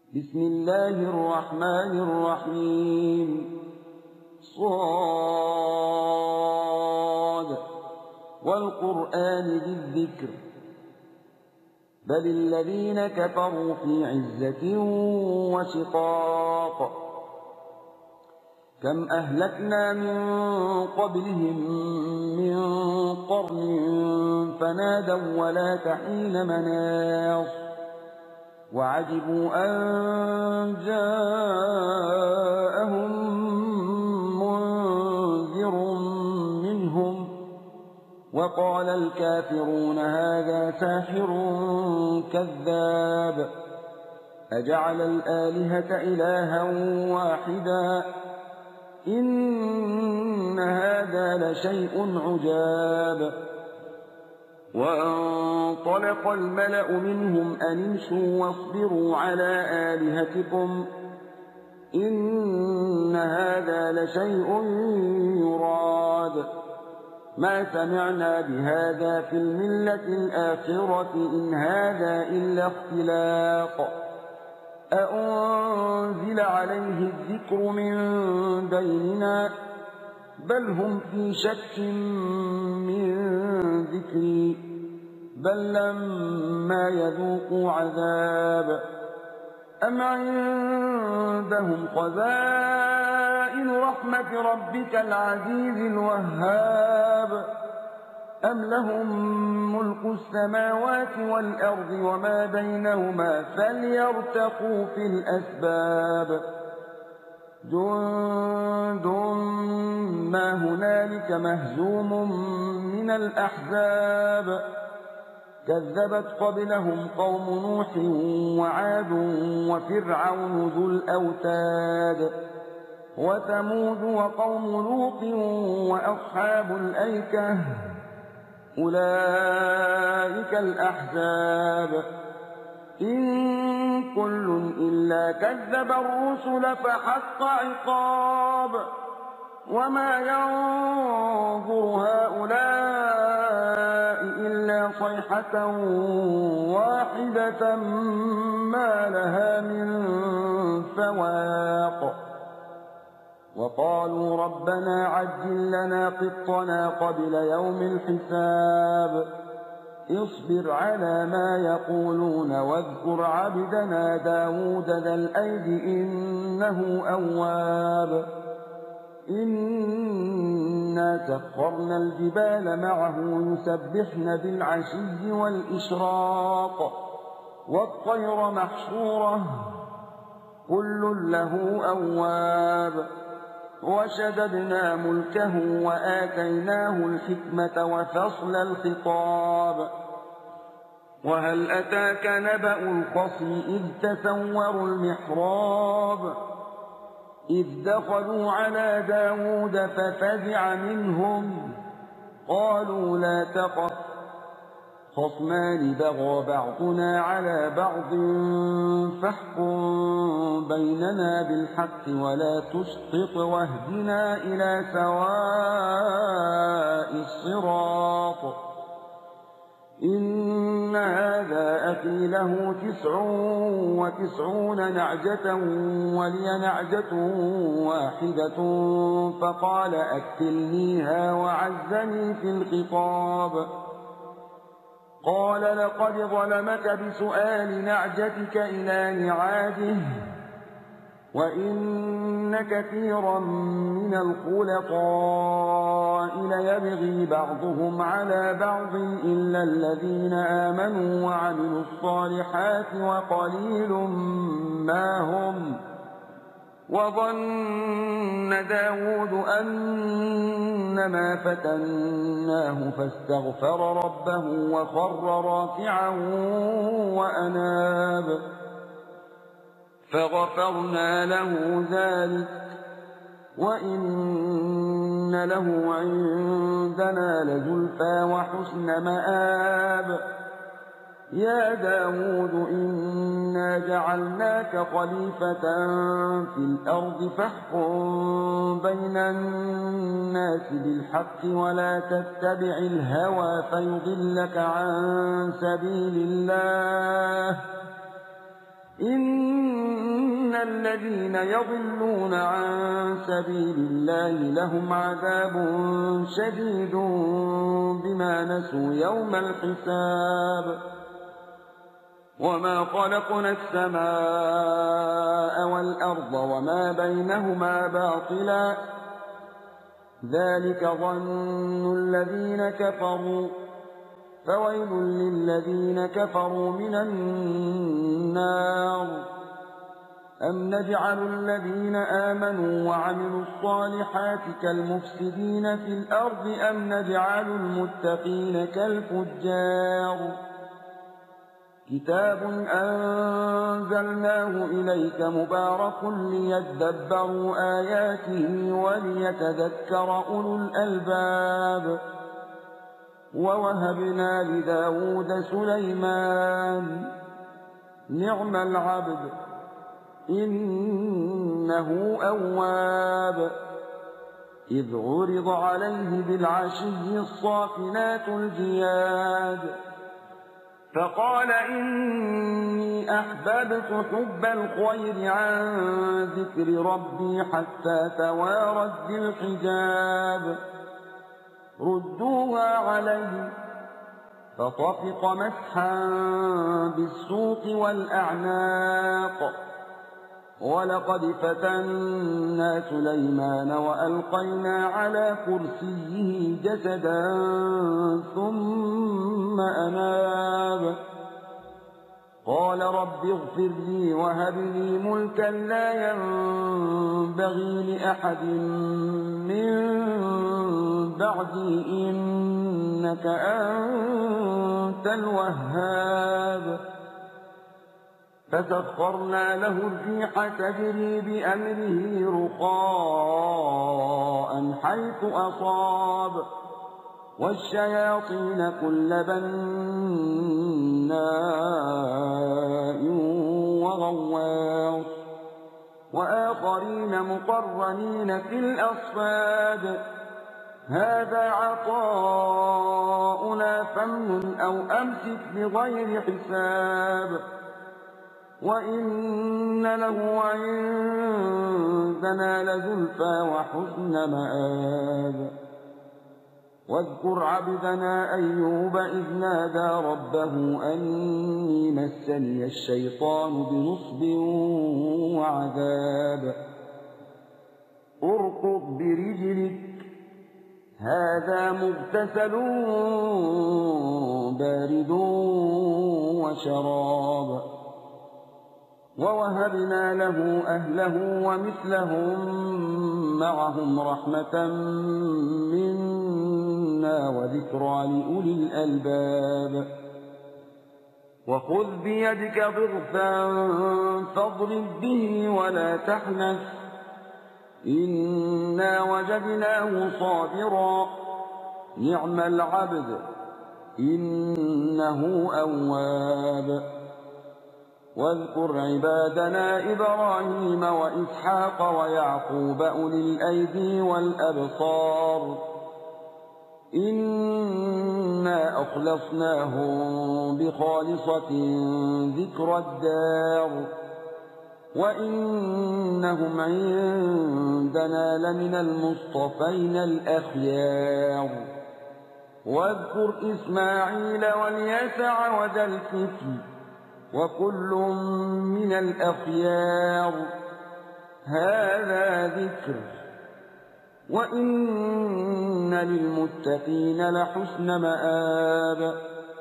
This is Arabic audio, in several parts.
بسم الله الرحمن الرحيم صاد والقرآن ذي الذكر بل الذين كفروا في عزة وشقاق كم أهلكنا من قبلهم من قرن فنادوا ولا تحين مناص وعجبوا أن جاءهم منذر منهم وقال الكافرون هذا ساحر كذاب أجعل الآلهة إلها واحدا إن هذا لشيء عجاب وانطلق الملأ منهم أن امشوا واصبروا على آلهتكم إن هذا لشيء يراد ما سمعنا بهذا في الملة الآخرة إن هذا إلا اختلاق أأنزل عليه الذكر من بيننا بل هم في شك من ذكري بل لما يذوقوا عذاب أم عندهم خزائن رحمة ربك العزيز الوهاب أم لهم ملك السماوات والأرض وما بينهما فليرتقوا في الأسباب جند ما هنالك مهزوم من الأحزاب كذبت قبلهم قوم نوح وعاد وفرعون ذو الأوتاد وثمود وقوم لوط وأصحاب الأيكة أولئك الأحزاب إن كل إلا كذب الرسل فحق عقاب وما ينظر هؤلاء إلا صيحة واحدة ما لها من فواق وقالوا ربنا عجل لنا قطنا قبل يوم الحساب اصبر على ما يقولون واذكر عبدنا داود ذا الأيد إنه أواب إنا سخرنا الجبال معه يسبحن بالعشي والإشراق والطير محشورة كل له أواب وشددنا ملكه وآتيناه الحكمة وفصل الخطاب وهل أتاك نبأ الخصم إذ تسوروا المحراب إذ دخلوا على داود ففزع منهم قالوا لا تخف خصمان بغى بعضنا على بعض فاحكم بيننا بالحق ولا تشطط واهدنا إلى سواء الصراط إن هذا أخي له 99 نعجة ولي نعجة واحدة فقال أكلنيها وعزني في الخطاب قال لقد ظلمك بسؤال نعجتك إلى نعاجه وإن كثيرا من الخلطاء ليبغي بعضهم على بعض إلا الذين آمنوا وعملوا الصالحات وقليل ما هم وظن داود أنما فتناه فاستغفر ربه وخر راكعا وأناب فغفرنا له ذلك وإن له عندنا لزلفى وحسن مآب يا داود إنا جعلناك خليفة في الأرض فاحكم بين الناس بالحق ولا تتبع الهوى فيضلك عن سبيل الله إن الذين يضلون عن سبيل الله لهم عذاب شديد بما نسوا يوم الحساب وما خلقنا السماء والأرض وما بينهما باطلا ذلك ظن الذين كفروا فويل للذين كفروا من النار أم نجعل الذين آمنوا وعملوا الصالحات كالمفسدين في الأرض أم نجعل المتقين كالفجار كتاب أنزلناه إليك مبارك ليدبروا آياته وليتذكر أولو الألباب ووهبنا لداود سليمان نعم العبد إنه أواب إذ عرض عليه بالعشي الصافنات الجياد فقال إني أحببت حب الخير عن ذكر ربي حتى توارت بالحجاب ردوها عليه فطفق مسحا بالسوق والأعناق ولقد فتنا سليمان وألقينا على كرسيه جسدا ثم أناب قال رب اغفر لي وهب لي ملكا لا ينبغي لأحد من بعدي إنك أنت الوهاب فسخرنا له الريح تجري بأمره رخاء حيث أصاب والشياطين كل بناء وغواص وآخرين مقرنين في الأصفاد هذا عطاؤنا فامنن أو أمسك بغير حساب وإن له عندنا لزلفى وحسن مآب واذكر عبدنا أيوب إذ نادى ربه أني مسني الشيطان بنصب وعذاب اركض برجلك هذا مغتسل بارد وشراب ووهبنا له أهله ومثلهم معهم رحمة منا وذكرى لأولي الألباب وخذ بيدك ضغثا فاضرب به ولا تحنث إنا وجدناه صابرا نعم العبد إنه أواب واذكر عبادنا إبراهيم وإسحاق ويعقوب أولي الأيدي والأبصار إنا أخلصناهم بخالصة ذكر الدار وإنهم عندنا لمن المصطفين الأخيار واذكر إسماعيل واليسع وذا الكفل وكل من الأخيار هذا ذكر وإن للمتقين لحسن مآب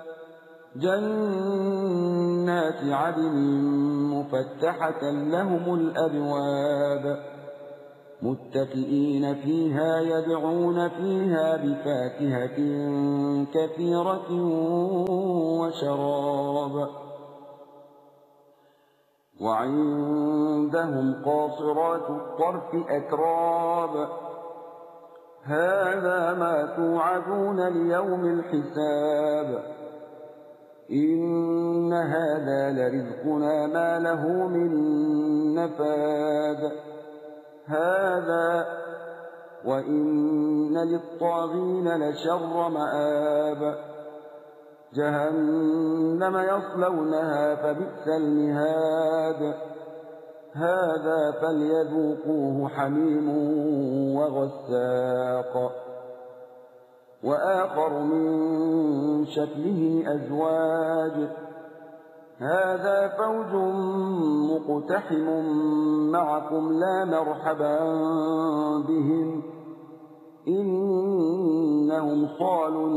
جنات عدن مفتحة لهم الأبواب متكئين فيها يدعون فيها بفاكهة كثيرة وشراب وعندهم قاصرات الطرف أتراب هذا ما توعدون ليوم الحساب إن هذا لرزقنا ما له من نفاد هذا وإن للطاغين لشر مآب جهنم يصلونها فبئس المهاد هذا فليذوقوه حميم وغساق وآخر من شكله أزواج هذا فوج مقتحم معكم لا مرحبا بهم إنهم صالوا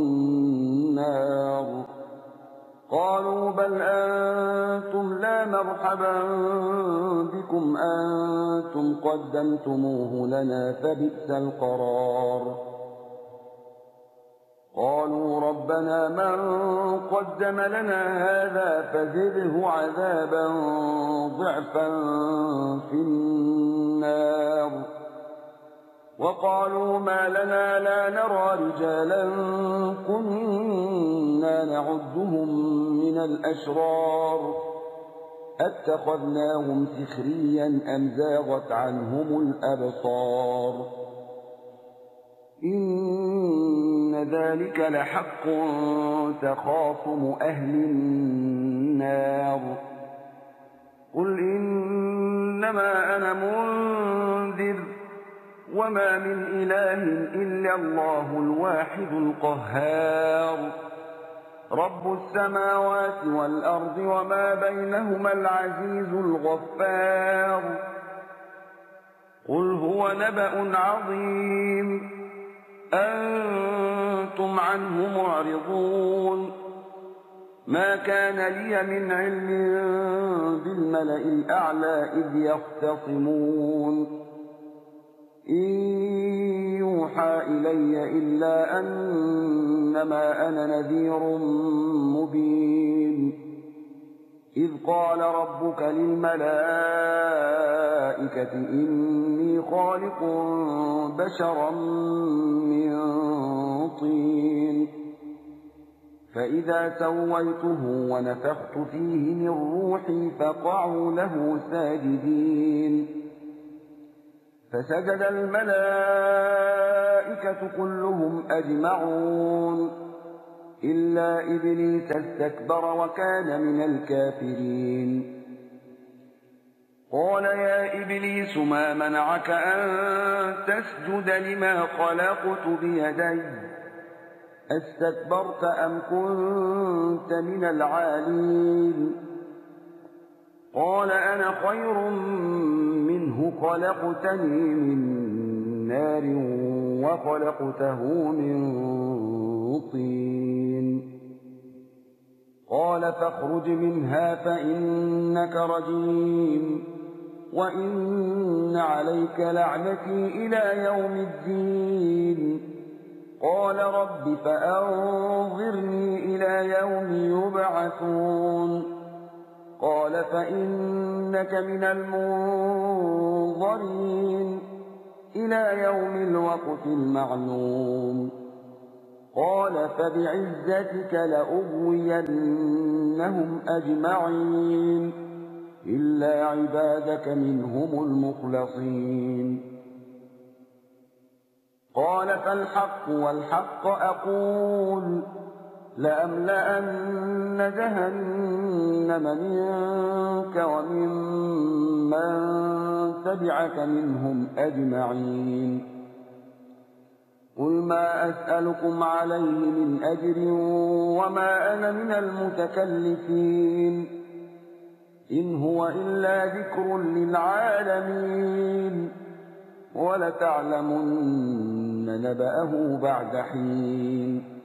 النار قالوا بل أنتم لا مرحبا بكم أنتم قدمتموه لنا فبئس القرار قالوا ربنا من قدم لنا هذا فزده عذابا ضعفا في النار وقالوا ما لنا لا نرى رجالا كنا نعدهم من الأشرار أتخذناهم سخريا أم زاغت عنهم الأبصار إن ذلك لحق تخاصم أهل النار قل إنما أنا منذر وما من إله إلا الله الواحد القهار رب السماوات والأرض وما بينهما العزيز الغفار قل هو نبأ عظيم أنتم عنه معرضون ما كان لي من علم بالملأ الأعلى إذ يختصمون إن يوحى إلي إلا أنما أنا نذير مبين إذ قال ربك للملائكة إني خالق بشرا من طين فإذا سويته ونفخت فيه من روحي فقعوا له ساجدين فسجد الملائكة كلهم أجمعون إلا إبليس استكبر وكان من الكافرين قال يا إبليس ما منعك أن تسجد لما خلقت بيدي استكبرت أم كنت من العالين قال أنا خير منه خلقتني من نار وخلقته من طين قال فاخرج منها فإنك رجيم وإن عليك لعنتي إلى يوم الدين قال رب فأنظرني إلى يوم يبعثون قال فإنك من المنظرين إلى يوم الوقت المعلوم قال فبعزتك لأغوينهم أجمعين إلا عبادك منهم المخلصين قال فالحق والحق أقول لأملأن جهنم منك ومن من تبعك منهم أجمعين قل ما أسألكم عليه من أجر وما أنا من المتكلفين إن هو إلا ذكر للعالمين ولتعلمن نبأه بعد حين